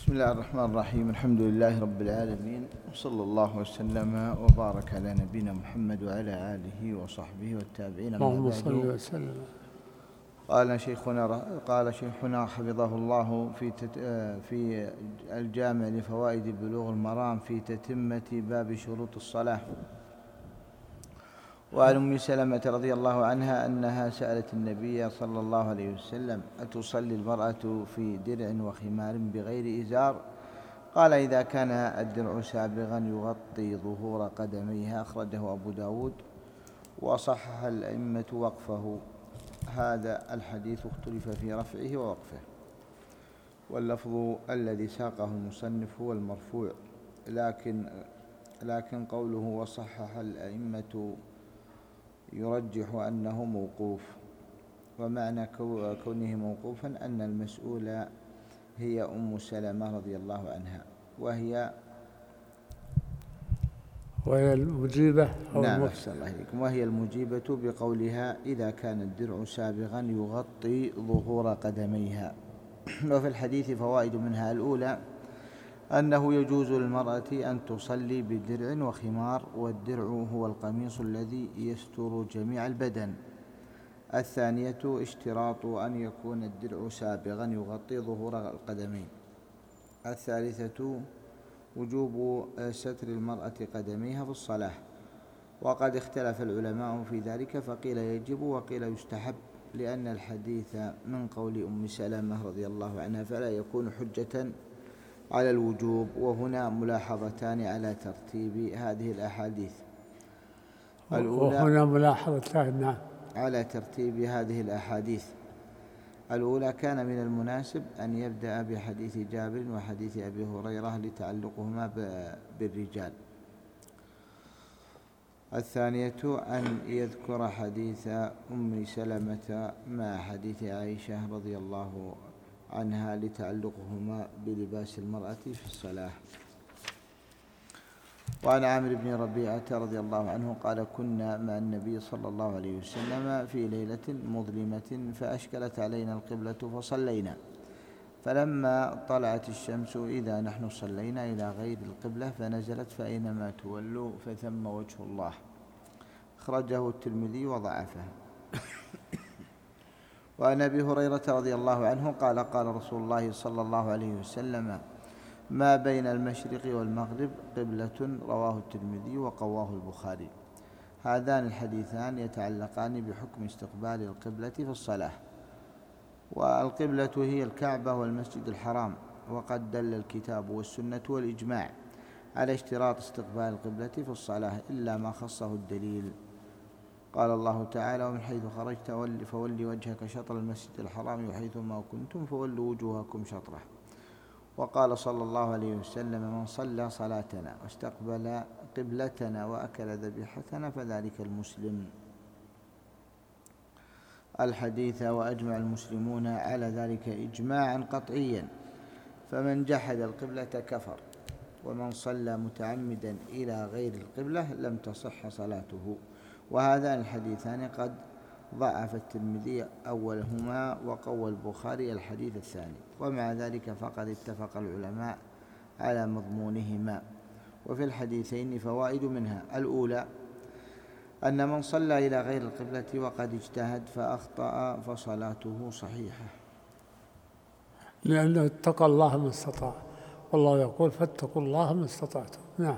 بسم الله الرحمن الرحيم. الحمد لله رب العالمين، وصلى الله وسلم وبارك على نبينا محمد وعلى آله وصحبه والتابعين. اللهم صل وسلم. قال شيخنا حفظه الله في الجامع لفوائد بلوغ المرام في تتمة باب شروط الصلاة. وعن أم سلمة رضي الله عنها أنها سألت النبي صلى الله عليه وسلم: أتصلي المرأة في درع وخمار بغير إزار؟ قال: إذا كان الدرع سابغا يغطي ظهور قدميها. أخرجه أبو داود وصحح الأئمة وقفه. هذا الحديث اختلف في رفعه ووقفه، واللفظ الذي ساقه المصنف هو المرفوع، لكن قوله وصحح الأئمة يرجح أنه موقوف، ومعنى كونه موقوفا أن المسؤولة هي أم سلمة رضي الله عنها، وهي المجيبة نعم أحسن الله إليكم، وهي المجيبة بقولها: إذا كان الدرع سابغا يغطي ظهور قدميها. وفي الحديث فوائد، منها: الأولى أنه يجوز للمرأة أن تصلي بدرع وخمار، والدرع هو القميص الذي يستر جميع البدن. الثانية اشتراط أن يكون الدرع سابغا يغطي ظهور القدمين. الثالثة وجوب ستر المرأة قدميها في الصلاة، وقد اختلف العلماء في ذلك، فقيل يجب وقيل يستحب، لأن الحديث من قول أم سلمة رضي الله عنها، فلا يكون حجة على الوجوب. وهنا ملاحظتان على ترتيب هذه الأحاديث. وهنا ملاحظتان نعم على ترتيب هذه الأحاديث. الأولى: كان من المناسب أن يبدأ بحديث جابر وحديث أبي هريرة لتعلقهما بالرجال. الثانية أن يذكر حديث أم سلمة مع حديث عائشة رضي الله عنها لتعلقهما بلباس المرأة في الصلاة. وعن عامر بن ربيعة رضي الله عنه قال: كنا مع النبي صلى الله عليه وسلم في ليلة مظلمة، فأشكلت علينا القبلة فصلينا، فلما طلعت الشمس إذا نحن صلينا إلى غير القبلة، فنزلت: فأينما تولوا فثم وجه الله. أخرجه الترمذي وضعفه. وعن أبي هريرة رضي الله عنه قال: قال رسول الله صلى الله عليه وسلم: ما بين المشرق والمغرب قبلة. رواه الترمذي وقواه البخاري. هذان الحديثان يتعلقان بحكم استقبال القبلة في الصلاة، والقبلة هي الكعبة والمسجد الحرام، وقد دل الكتاب والسنة والإجماع على اشتراط استقبال القبلة في الصلاة إلا ما خصه الدليل. قال الله تعالى: ومن حيث خرجت فول وجهك شطر المسجد الحرام وحيث ما كنتم فولوا وجوهكم شطره. وقال صلى الله عليه وسلم: من صلى صلاتنا واستقبل قبلتنا وأكل ذبيحتنا فذلك المسلم. الحديث. وأجمع المسلمون على ذلك إجماعا قطعيا، فمن جحد القبلة كفر، ومن صلى متعمدا إلى غير القبلة لم تصح صلاته. وهذان الحديثان قد ضعف الترمذي أولهما وقوى البخاري الحديث الثاني، ومع ذلك فقد اتفق العلماء على مضمونهما. وفي الحديثين فوائد، منها: الأولى أن من صلى إلى غير القبلة وقد اجتهد فأخطأ فصلاته صحيحة، لأنه اتقى الله ما استطاع، والله يقول: فاتقوا الله ما استطعتم. نعم.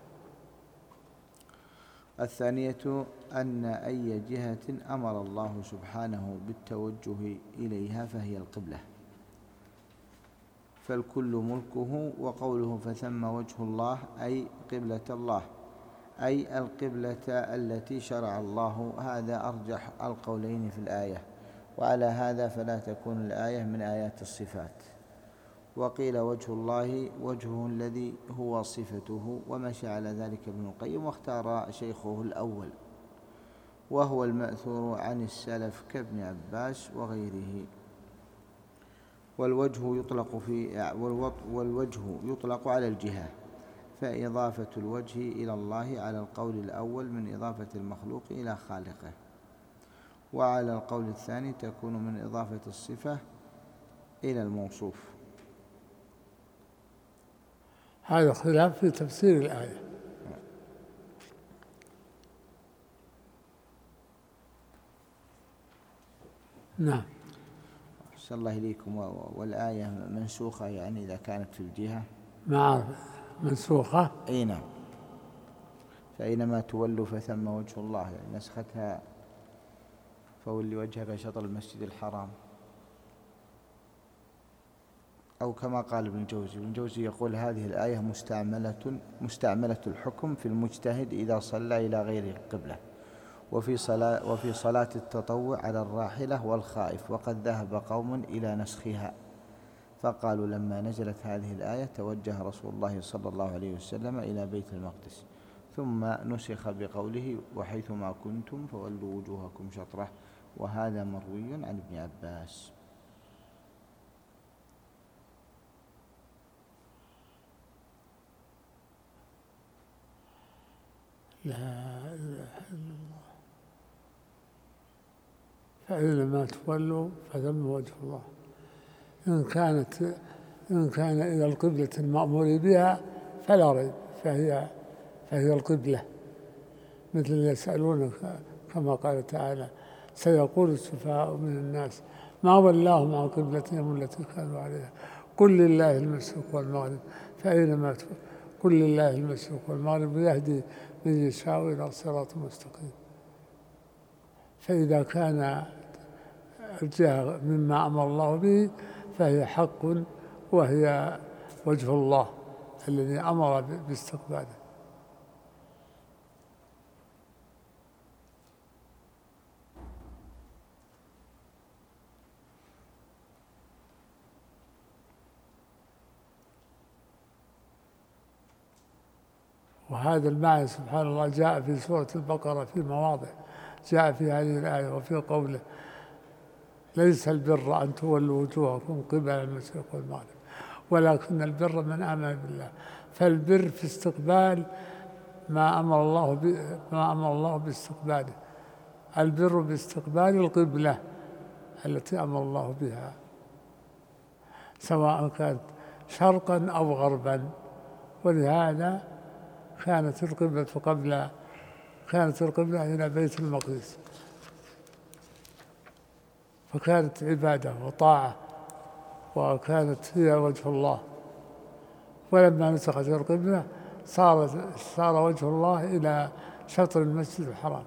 الثانية أن أي جهة أمر الله سبحانه بالتوجه إليها فهي القبلة، فالكل ملكه. وقوله فثم وجه الله أي قبلة الله، أي القبلة التي شرع الله. هذا أرجح القولين في الآية، وعلى هذا فلا تكون الآية من آيات الصفات. وقيل وجه الله وجهه الذي هو صفته، ومشى على ذلك ابن القيم، واختار شيخه الأول، وهو المأثور عن السلف كابن عباس وغيره. والوجه يطلق على الجهة، فإضافة الوجه إلى الله على القول الأول من إضافة المخلوق إلى خالقه، وعلى القول الثاني تكون من إضافة الصفة إلى الموصوف. هذا خلاف في تفسير الآية. نعم. أحسن الله إليكم. والآية منسوخة يعني إذا كانت في الجهة مع منسوخة. أي نعم. فأينما تولوا فثم وجه الله، يعني نسختها فولي وجهك شطر المسجد الحرام، أو كما قال ابن الجوزي يقول هذه الآية مستعملة الحكم في المجتهد إذا صلى إلى غير القبلة، وفي صلاة التطوع على الراحلة والخائف، وقد ذهب قوم إلى نسخها، فقالوا لما نزلت هذه الآية توجه رسول الله صلى الله عليه وسلم إلى بيت المقدس، ثم نسخ بقوله وحيثما كنتم فولوا وجوهكم شطره، وهذا مروي عن ابن عباس. لا إله إلا الله. فأينما تولوا فثم وجه الله. إن كان إلى القبلة المأمور بها فلا ريب، فهي القبلة، مثل يسألونك كما قال تعالى سيقول السفهاء من الناس ما ولاهم عن قبلتهم التي كانوا عليها قل لله المشرق والمغرب فأينما قل لله المشرق والمغرب يهدي من يشاء إلى صراط مستقيم. فإذا كان الجهة مما أمر الله به فهي حق، وهي وجه الله الذي أمر باستقباله. وهذا المعنى سبحان الله جاء في سورة البقرة في مواضع، جاء في هذه الآية وفي قوله ليس البر أن تولوا وجوهكم قبل المشرق والمغرب ولكن البر من آمن بالله. فالبر في استقبال ما أمر الله باستقباله، البر باستقبال القبلة التي أمر الله بها، سواء كانت شرقا أو غربا. ولهذا كانت القبلة إلى بيت المقدس، فكانت عبادة وطاعة، وكانت هي وجه الله. ولما نسخت القبلة صار وجه الله إلى شطر المسجد الحرام.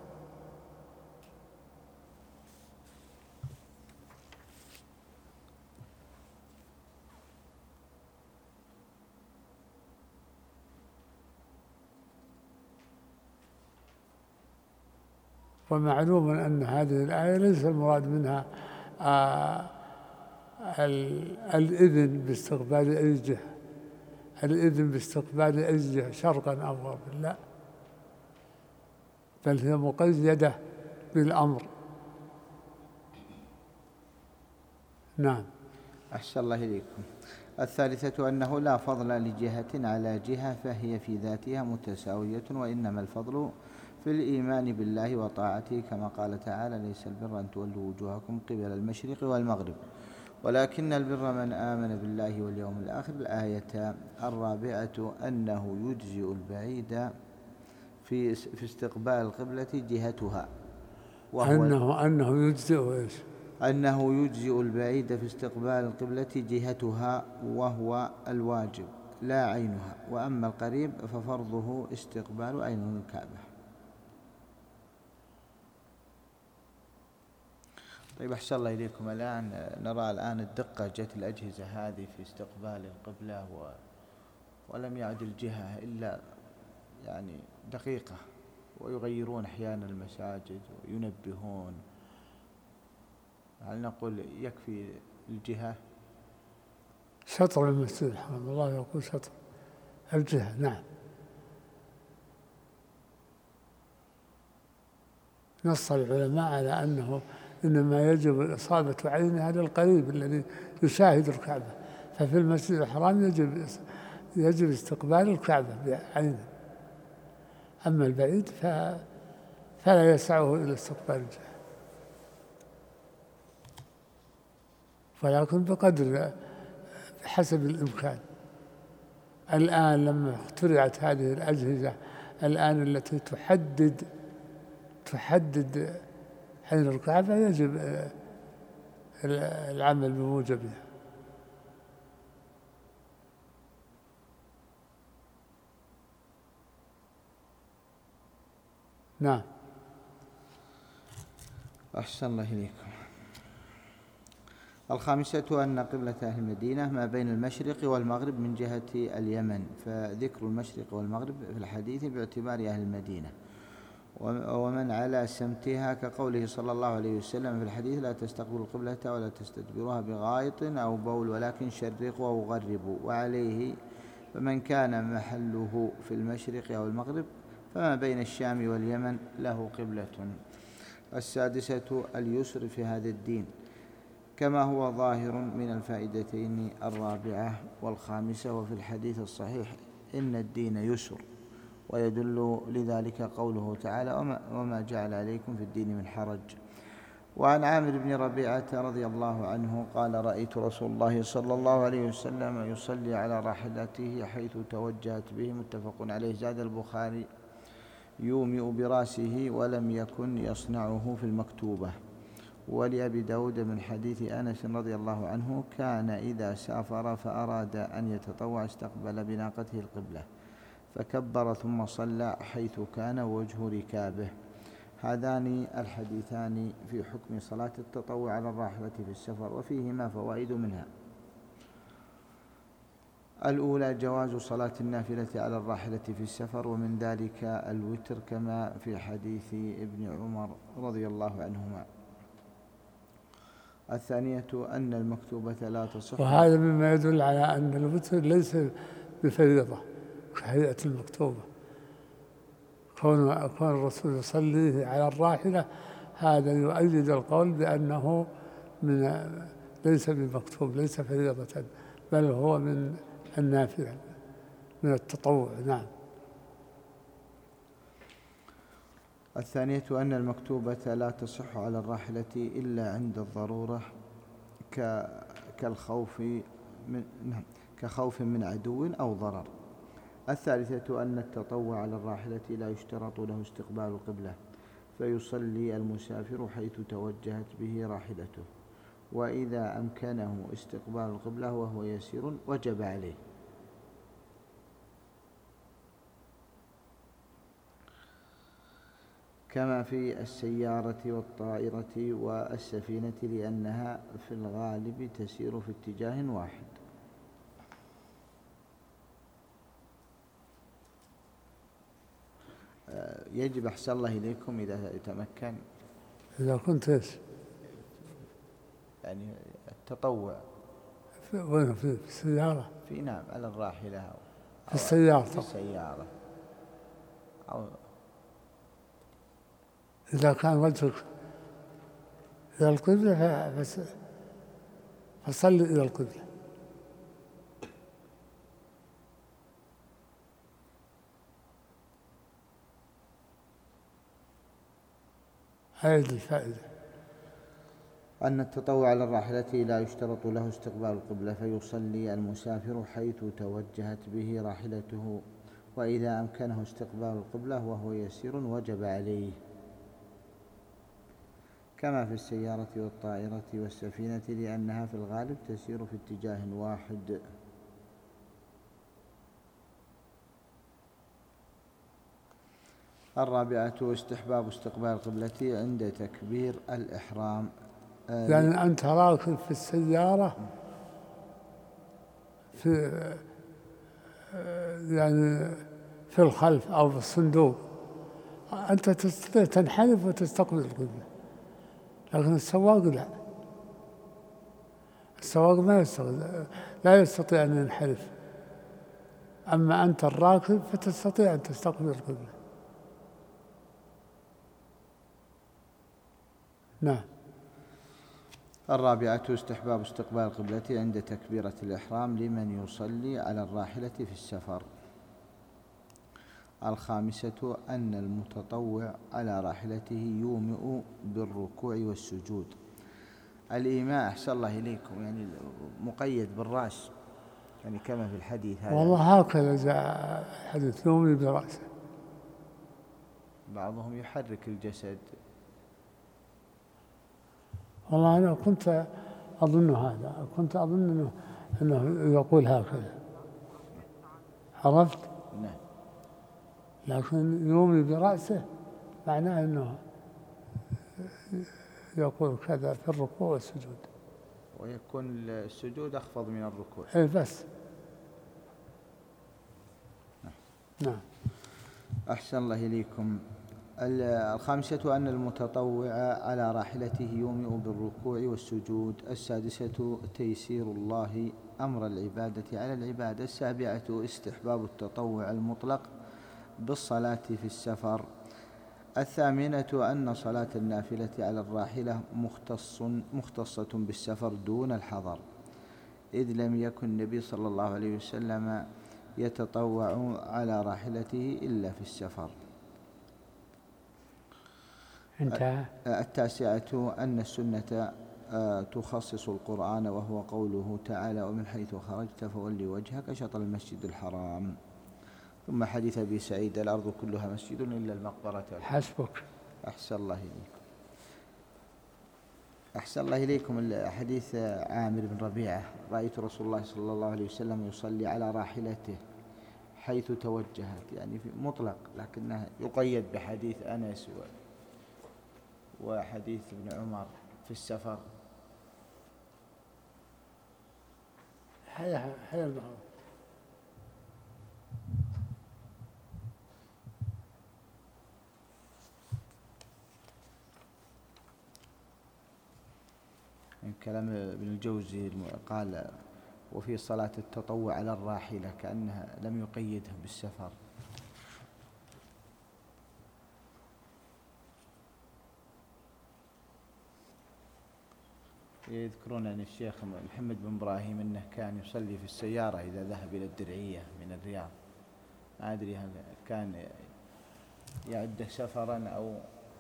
ومعلوم أن هذه الآية ليس المراد منها الإذن باستقبال أي جهة، الإذن باستقبال أي جهة شرقا أو غربا، لا، بل هي مقيدة بالأمر. نعم. أحسن الله إليكم. الثالثة أنه لا فضل لجهة على جهة، فهي في ذاتها متساوية، وإنما الفضل في الإيمان بالله وطاعته، كما قال تعالى ليس البر أن تولوا وجوهكم قبل المشرق والمغرب ولكن البر من آمن بالله واليوم الآخر. الآية الرابعة أنه يجزئ البعيد في استقبال القبلة جهتها، أنه يجزئ البعيد في استقبال القبلة جهتها وهو الواجب لا عينها، وأما القريب ففرضه استقبال عين الكعبة. طيب أحسن الله إليكم. نرى الآن الدقة جت الأجهزة هذه في استقبال القبلة ولم يعد الجهة إلا يعني دقيقة، ويغيرون أحيانا المساجد وينبهون. هل نقول يكفي الجهة؟ شطر المسجد الحرام، الله يقول شطر الجهة. نعم. نص العلماء على أنه إنما يجب إصابة عينها للقريب الذي يشاهد الكعبة، ففي المسجد الحرام يجب استقبال الكعبة بعينه، أما البعيد فلا يسعه إلى استقبال الجهة، ولكن بقدر بحسب الإمكان. الآن لما اخترعت هذه الأجهزة الآن التي تحدد حين الكعبة يجب العمل بموجبها. نعم. أحسن الله إليكم. الخامسة أن قبلة أهل المدينة ما بين المشرق والمغرب من جهة اليمن، فذكر المشرق والمغرب في الحديث باعتبار أهل المدينة، ومن على سمتها كقوله صلى الله عليه وسلم في الحديث: لا تستقبلوا القبلة ولا تستدبروها بغائط أو بول ولكن شرقوا أو غربوا. وعليه فمن كان محله في المشرق أو المغرب فما بين الشام واليمن له قبلة. السادسة اليسر في هذا الدين كما هو ظاهر من الفائدتين الرابعة والخامسة. وفي الحديث الصحيح إن الدين يسر، ويدل لذلك قوله تعالى: وما جعل عليكم في الدين من حرج. وعن عامر بن ربيعة رضي الله عنه قال: رأيت رسول الله صلى الله عليه وسلم يصلي على راحلته حيث توجهت به. متفق عليه. زاد البخاري: يومئ برأسه ولم يكن يصنعه في المكتوبة. ولأبي داود من حديث أنس رضي الله عنه: كان إذا سافر فأراد أن يتطوع استقبل بناقته القبلة فكبر ثم صلى حيث كان وجه ركابه. هذان الحديثان في حكم صلاة التطوع على الراحلة في السفر، وفيهما فوائد منها: الأولى جواز صلاة النافلة على الراحلة في السفر، ومن ذلك الوتر كما في حديث ابن عمر رضي الله عنهما. الثانية أن المكتوبة لا تصح، وهذا مما يدل على أن الوتر ليس بفريضة كهيئة المكتوبة. كون الرسول يصلي على الراحلة هذا يؤيد القول بأنه ليس بمكتوب، ليس فريضة، بل هو من النافلة، من التطوع. نعم. الثانية أن المكتوبة لا تصح على الراحلة إلا عند الضرورة كخوف من عدو أو ضرر. الثالثة أن التطوع على الراحلة لا يشترط له استقبال القبلة، فيصلي المسافر حيث توجهت به راحلته، وإذا أمكنه استقبال القبلة وهو يسير وجب عليه. كما في السيارة والطائرة والسفينة، لأنها في الغالب تسير في اتجاه واحد. يجب أحسن الله إليكم إذا يتمكن، إذا كنت يعني التطوع في السيارة، نعم على الراحلة في السيارة، أو إذا كان وجهك إلى القبلة فصل إلى القبلة. هذه الفائدة. أن التطوع على الراحلة لا يشترط له استقبال القبلة، فيصلي المسافر حيث توجهت به راحلته، وإذا أمكنه استقبال القبلة وهو يسير وجب عليه. كما في السيارة والطائرة والسفينة، لأنها في الغالب تسير في اتجاه واحد. الرابعة استحباب استقبال القبلة عند تكبير الإحرام. يعني أنت راكب في السيارة يعني في الخلف أو في الصندوق، أنت تستطيع تنحرف وتستقبل القبلة، لكن السواق لا، السواق لا يستطيع أن ينحرف. أما أنت الراكب فتستطيع أن تستقبل القبلة. نعم. الرابعة استحباب استقبال القبلة عند تكبيرة الإحرام لمن يصلي على الراحلة في السفر. الخامسة أن المتطوع على راحلته يومئ بالركوع والسجود. الإيماء أحسن الله إليكم يعني مقيد بالرأس، يعني كما في الحديث هذا. والله هكذا جاء الحديث يومي برأسه. بعضهم يحرك الجسد. والله أنا كنت أظن هذا، كنت أظن أنه يقول هكذا، عرفت؟ نعم. لكن يومي برأسه معناه أنه يقول كذا في الركوع والسجود، ويكون السجود أخفض من الركوع. إيه بس. نعم. أحسن الله إليكم. الخامسة أن المتطوع على راحلته يومئ بالركوع والسجود. السادسة تيسير الله أمر العبادة على العبادة. السابعة استحباب التطوع المطلق بالصلاة في السفر. الثامنة أن صلاة النافلة على الراحلة مختصة بالسفر دون الحضر، إذ لم يكن النبي صلى الله عليه وسلم يتطوع على راحلته إلا في السفر. انتهى. التاسعة أن السنة تخصص القرآن، وهو قوله تعالى: ومن حيث خرجت فولي وجهك شطر المسجد الحرام. ثم حديث أبي سعيد: الأرض كلها مسجد إلا المقبرة. حسبك. أحسن الله إليكم. أحسن الله إليكم. حديث عامر بن ربيعة: رأيت رسول الله صلى الله عليه وسلم يصلي على راحلته حيث توجهت، يعني في مطلق، لكنه يقيد بحديث أنس وحديث ابن عمر في السفر. حيا المعروف. من كلام ابن الجوزي قال: وفي صلاة التطوع على الراحلة، كأنها لم يقيدها بالسفر. يذكرون أن الشيخ محمد بن إبراهيم أنه كان يصلي في السيارة إذا ذهب إلى الدرعية من الرياض. ما أدري هل كان يعد سفرا أو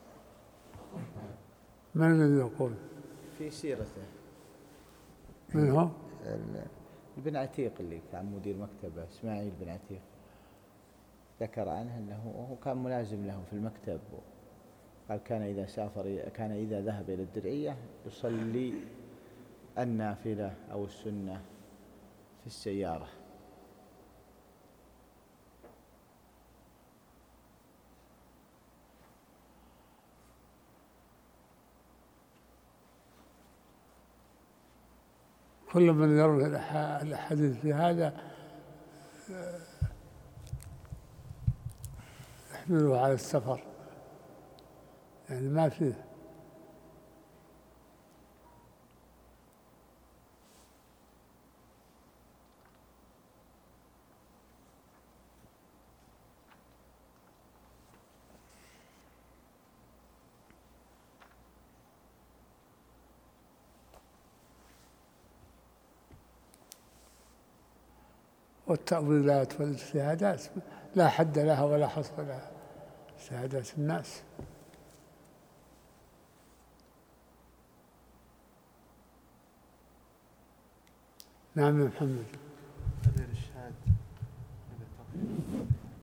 من الذي يقول؟ في سيرته. من هو؟ ابن عتيق اللي كان مدير مكتبه، إسماعيل بن عتيق، ذكر عنه أنه هو كان ملازم له في المكتب. قال كان إذا ذهب إلى الدرعية يصلي النافلة أو السنة في السيارة. كل من يروي الحديث في هذا يحمله على السفر، يعني ما فيه. والتأويلات والاجتهادات لا حد لها ولا حصر لها، اجتهادات الناس. نعم يا محمد.